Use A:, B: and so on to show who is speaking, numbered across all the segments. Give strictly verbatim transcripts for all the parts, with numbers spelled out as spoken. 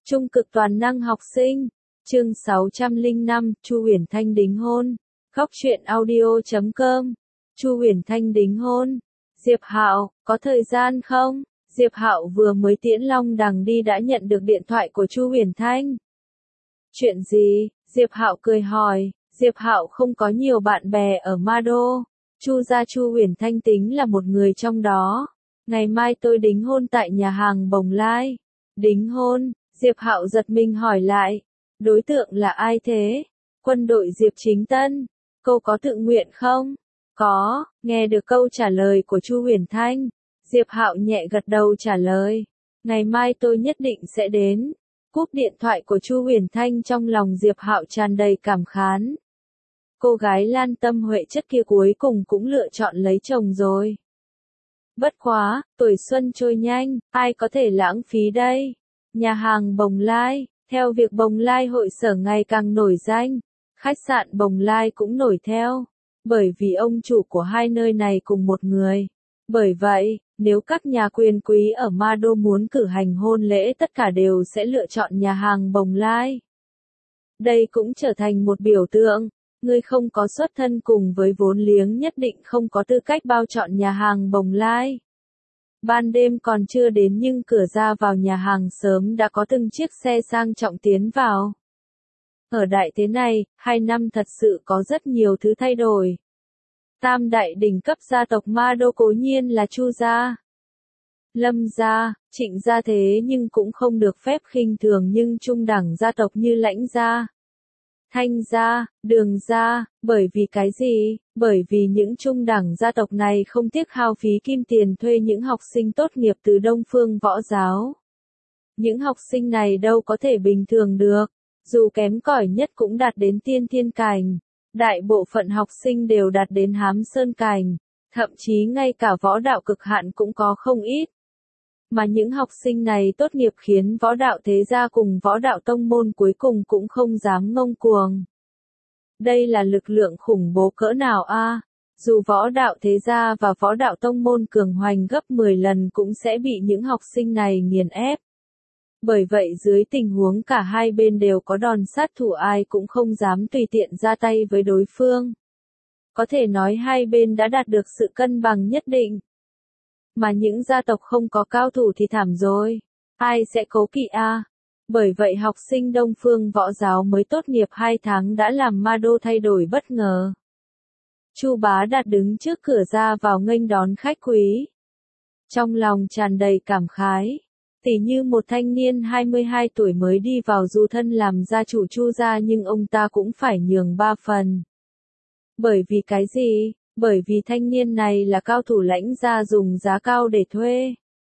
A: Trung cực toàn năng học sinh. Chương sáu trăm lẻ năm, Chu Huyền Thanh đính hôn. Góc truyện audio chấm com. Chu Huyền Thanh đính hôn. Diệp Hạo, có thời gian không? Diệp Hạo vừa mới tiễn Long Đằng đi đã nhận được điện thoại của Chu Huyền Thanh. Chuyện gì? Diệp Hạo cười hỏi. Diệp Hạo không có nhiều bạn bè ở Ma Đô. Chu gia Chu Huyền Thanh tính là một người trong đó. Ngày mai tôi đính hôn tại nhà hàng Bồng Lai. Đính hôn? Diệp Hạo giật mình hỏi lại. Đối tượng là ai thế? Quân đội Diệp Chính Tân. Cô có tự nguyện không? Có. Nghe được câu trả lời của Chu Huyền Thanh, Diệp Hạo nhẹ gật đầu trả lời. Ngày mai tôi nhất định sẽ đến. Cúp điện thoại của Chu Huyền Thanh, trong lòng Diệp Hạo tràn đầy cảm khán. Cô gái Lan Tâm Huệ chất kia cuối cùng cũng lựa chọn lấy chồng rồi. Bất quá, tuổi xuân trôi nhanh, ai có thể lãng phí đây? Nhà hàng Bồng Lai. Theo việc Bồng Lai hội sở ngày càng nổi danh, khách sạn Bồng Lai cũng nổi theo. Bởi vì ông chủ của hai nơi này cùng một người. Bởi vậy, nếu các nhà quyền quý ở Ma Đô muốn cử hành hôn lễ, tất cả đều sẽ lựa chọn nhà hàng Bồng Lai. Đây cũng trở thành một biểu tượng. Người không có xuất thân cùng với vốn liếng nhất định không có tư cách bao chọn nhà hàng Bồng Lai. Ban đêm còn chưa đến nhưng cửa ra vào nhà hàng sớm đã có từng chiếc xe sang trọng tiến vào. Ở đại thế này, hai năm thật sự có rất nhiều thứ thay đổi. Tam đại đỉnh cấp gia tộc Ma Đô cố nhiên là Chu gia, Lâm gia, Trịnh gia, thế nhưng cũng không được phép khinh thường nhưng trung đẳng gia tộc như Lãnh gia, Thanh gia, Đường gia. Bởi vì cái gì? Bởi vì những trung đẳng gia tộc này không tiếc hao phí kim tiền thuê những học sinh tốt nghiệp từ Đông Phương Võ Giáo. Những học sinh này đâu có thể bình thường được, dù kém cỏi nhất cũng đạt đến tiên thiên cảnh. Đại bộ phận học sinh đều đạt đến hám sơn cảnh, thậm chí ngay cả võ đạo cực hạn cũng có không ít. Mà những học sinh này tốt nghiệp khiến võ đạo thế gia cùng võ đạo tông môn cuối cùng cũng không dám ngông cuồng. Đây là lực lượng khủng bố cỡ nào a? À? Dù võ đạo thế gia và võ đạo tông môn cường hoành gấp mười lần cũng sẽ bị những học sinh này nghiền ép. Bởi vậy dưới tình huống cả hai bên đều có đòn sát thủ, ai cũng không dám tùy tiện ra tay với đối phương. Có thể nói hai bên đã đạt được sự cân bằng nhất định. Mà những gia tộc không có cao thủ thì thảm rồi. Ai sẽ cố kỵ a? À? Bởi vậy học sinh Đông Phương Võ Giáo mới tốt nghiệp hai tháng đã làm Ma Đô thay đổi bất ngờ. Chu Bá Đạt đứng trước cửa ra vào nghênh đón khách quý. Trong lòng tràn đầy cảm khái. Tỉ như một thanh niên hai mươi hai tuổi mới đi vào dù thân làm gia chủ Chu gia nhưng ông ta cũng phải nhường ba phần. Bởi vì cái gì? Bởi vì thanh niên này là cao thủ Lãnh gia dùng giá cao để thuê.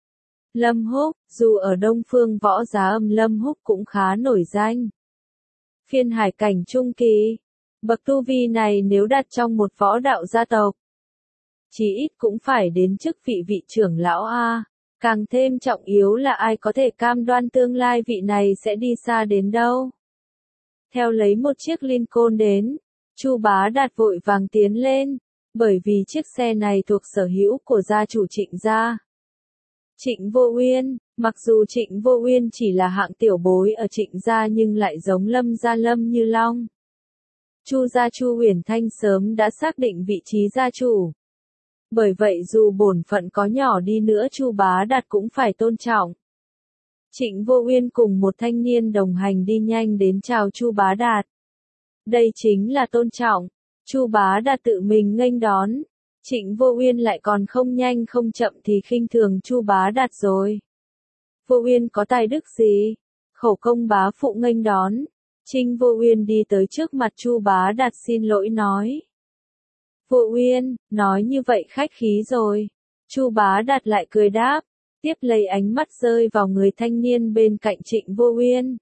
A: Lâm Húc, dù ở Đông Phương Võ Giáo Lâm Húc cũng khá nổi danh. Phiên hải cảnh trung kỳ. Bậc tu vi này nếu đặt trong một võ đạo gia tộc, chỉ ít cũng phải đến chức vị vị trưởng lão a. Càng thêm trọng yếu là ai có thể cam đoan tương lai vị này sẽ đi xa đến đâu. Theo lấy một chiếc Lincoln đến, Chu Bá Đạt vội vàng tiến lên, bởi vì chiếc xe này thuộc sở hữu của gia chủ Trịnh gia. Trịnh Vô Uyên, mặc dù Trịnh Vô Uyên chỉ là hạng tiểu bối ở Trịnh gia nhưng lại giống Lâm gia Lâm Như Long. Chu gia Chu Huyền Thanh sớm đã xác định vị trí gia chủ. Bởi vậy dù bổn phận có nhỏ đi nữa Chu Bá Đạt cũng phải tôn trọng. Trịnh Vô Uyên cùng một thanh niên đồng hành đi nhanh đến chào Chu Bá Đạt. Đây chính là tôn trọng. Chu Bá Đạt tự mình nghênh đón. Trịnh Vô Uyên lại còn không nhanh không chậm thì khinh thường Chu Bá Đạt rồi. Vô Uyên có tài đức gì? Khẩu công bá phụ nghênh đón. Trịnh Vô Uyên đi tới trước mặt Chu Bá Đạt xin lỗi nói. Vô Uyên, nói như vậy khách khí rồi. Chu Bá Đạt lại cười đáp, tiếp lấy ánh mắt rơi vào người thanh niên bên cạnh Trịnh Vô Uyên.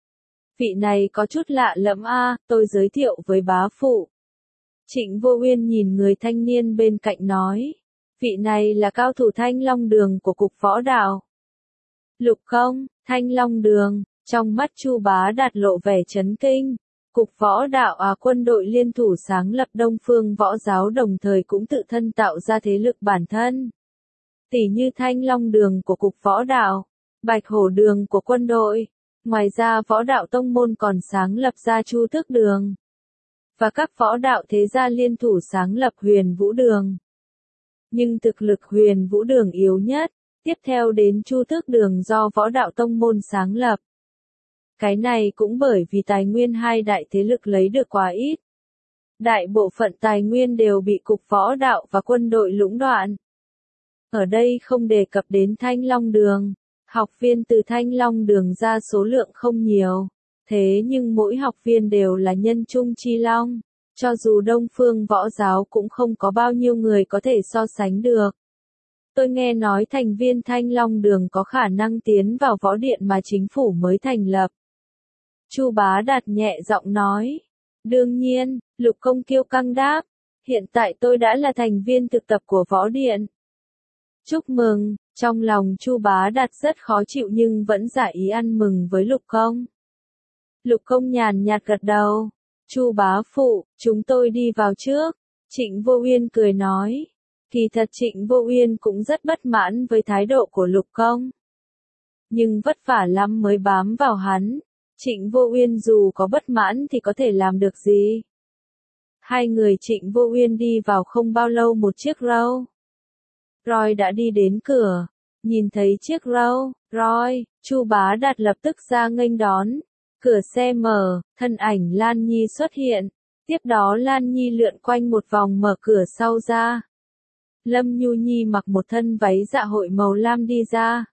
A: Vị này có chút lạ lẫm a, tôi giới thiệu với bá phụ. Trịnh Vô Uyên nhìn người thanh niên bên cạnh nói, vị này là cao thủ Thanh Long Đường của cục võ đạo. Lục Công, Thanh Long Đường, trong mắt Chu Bá Đạt lộ vẻ chấn kinh. Cục võ đạo à, quân đội liên thủ sáng lập Đông Phương Võ Giáo đồng thời cũng tự thân tạo ra thế lực bản thân. Tỷ như Thanh Long Đường của cục võ đạo, Bạch Hổ Đường của quân đội, Ngoài ra võ đạo tông môn còn sáng lập ra Chu Tước Đường. Và các võ đạo thế gia liên thủ sáng lập Huyền Vũ Đường. Nhưng thực lực Huyền Vũ Đường yếu nhất, tiếp theo đến Chu Tước Đường do võ đạo tông môn sáng lập. Cái này cũng bởi vì tài nguyên hai đại thế lực lấy được quá ít. Đại bộ phận tài nguyên đều bị cục võ đạo và quân đội lũng đoạn. Ở đây không đề cập đến Thanh Long Đường. Học viên từ Thanh Long Đường ra số lượng không nhiều. Thế nhưng mỗi học viên đều là nhân trung chi long. Cho dù Đông Phương Võ Giáo cũng không có bao nhiêu người có thể so sánh được. Tôi nghe nói thành viên Thanh Long Đường có khả năng tiến vào võ điện mà chính phủ mới thành lập. Chu Bá Đạt nhẹ giọng nói. Đương nhiên, Lục Công kiêu căng đáp. Hiện tại tôi đã là thành viên thực tập của võ điện. Chúc mừng, trong lòng Chu Bá Đạt rất khó chịu nhưng vẫn giả ý ăn mừng với Lục Công. Lục Công nhàn nhạt gật đầu. Chu bá phụ, chúng tôi đi vào trước. Trịnh Vô Uyên cười nói. Kỳ thật Trịnh Vô Uyên cũng rất bất mãn với thái độ của Lục Công. Nhưng vất vả lắm mới bám vào hắn. Trịnh Vô Uyên dù có bất mãn thì có thể làm được gì? Hai người Trịnh Vô Uyên đi vào không bao lâu một chiếc Rolls Royce đã đi đến cửa. Nhìn thấy chiếc Rolls Royce, Chu Bá Đạt lập tức ra nghênh đón. Cửa xe mở, thân ảnh Lan Nhi xuất hiện. Tiếp đó Lan Nhi lượn quanh một vòng mở cửa sau ra. Lâm Nhu Nhi mặc một thân váy dạ hội màu lam đi ra.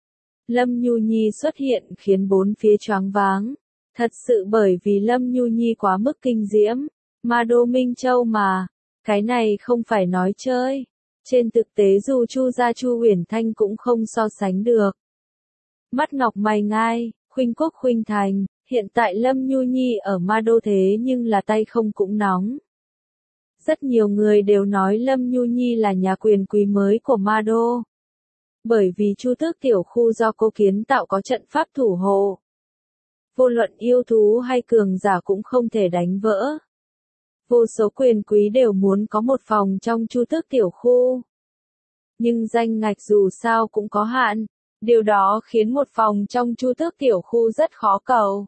A: Lâm Nhu Nhi xuất hiện khiến bốn phía choáng váng. Thật sự bởi vì Lâm Nhu Nhi quá mức kinh diễm. Ma Đô Minh Châu mà. Cái này không phải nói chơi. Trên thực tế dù Chu gia Chu Uyển Thanh cũng không so sánh được. Mắt ngọc mày ngai, khuynh quốc khuynh thành. Hiện tại Lâm Nhu Nhi ở Ma Đô thế nhưng là tay không cũng nóng. Rất nhiều người đều nói Lâm Nhu Nhi là nhà quyền quý mới của Ma Đô. Bởi vì Chu Tước tiểu khu do cô kiến tạo có trận pháp thủ hộ. Vô luận yêu thú hay cường giả cũng không thể đánh vỡ. Vô số quyền quý đều muốn có một phòng trong Chu Tước tiểu khu. Nhưng danh ngạch dù sao cũng có hạn. Điều đó khiến một phòng trong Chu Tước tiểu khu rất khó cầu.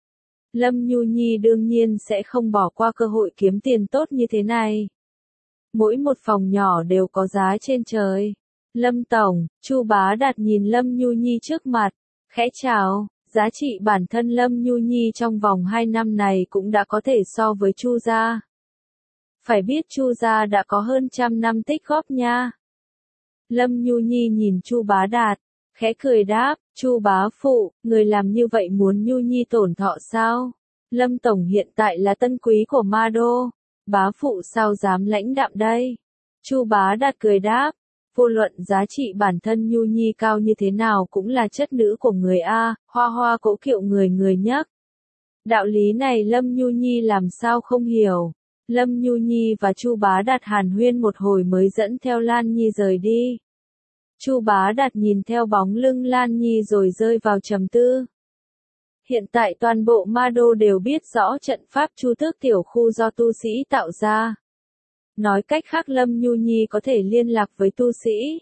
A: Lâm Nhu Nhi đương nhiên sẽ không bỏ qua cơ hội kiếm tiền tốt như thế này. Mỗi một phòng nhỏ đều có giá trên trời. Lâm Tổng, Chu Bá Đạt nhìn Lâm Nhu Nhi trước mặt, khẽ chào, giá trị bản thân Lâm Nhu Nhi trong vòng hai năm này cũng đã có thể so với Chu gia. Phải biết Chu gia đã có hơn trăm năm tích góp nha. Lâm Nhu Nhi nhìn Chu Bá Đạt, khẽ cười đáp, Chu bá phụ, người làm như vậy muốn Nhu Nhi tổn thọ sao? Lâm Tổng hiện tại là tân quý của Ma Đô, bá phụ sao dám lãnh đạm đây? Chu Bá Đạt cười đáp, vô luận giá trị bản thân Nhu Nhi cao như thế nào cũng là chất nữ của người A, hoa hoa cỗ kiệu người người nhắc. Đạo lý này Lâm Nhu Nhi làm sao không hiểu. Lâm Nhu Nhi và Chu Bá Đạt hàn huyên một hồi mới dẫn theo Lan Nhi rời đi. Chu Bá Đạt nhìn theo bóng lưng Lan Nhi rồi rơi vào trầm tư. Hiện tại toàn bộ Ma Đô đều biết rõ trận pháp Chu Tước tiểu khu do tu sĩ tạo ra. Nói cách khác Lâm Nhu Nhi có thể liên lạc với tu sĩ.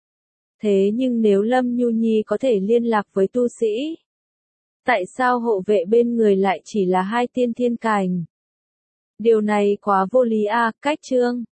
A: Thế nhưng nếu Lâm Nhu Nhi có thể liên lạc với tu sĩ, tại sao hộ vệ bên người lại chỉ là hai tiên thiên cảnh? Điều này quá vô lý a, cách chương.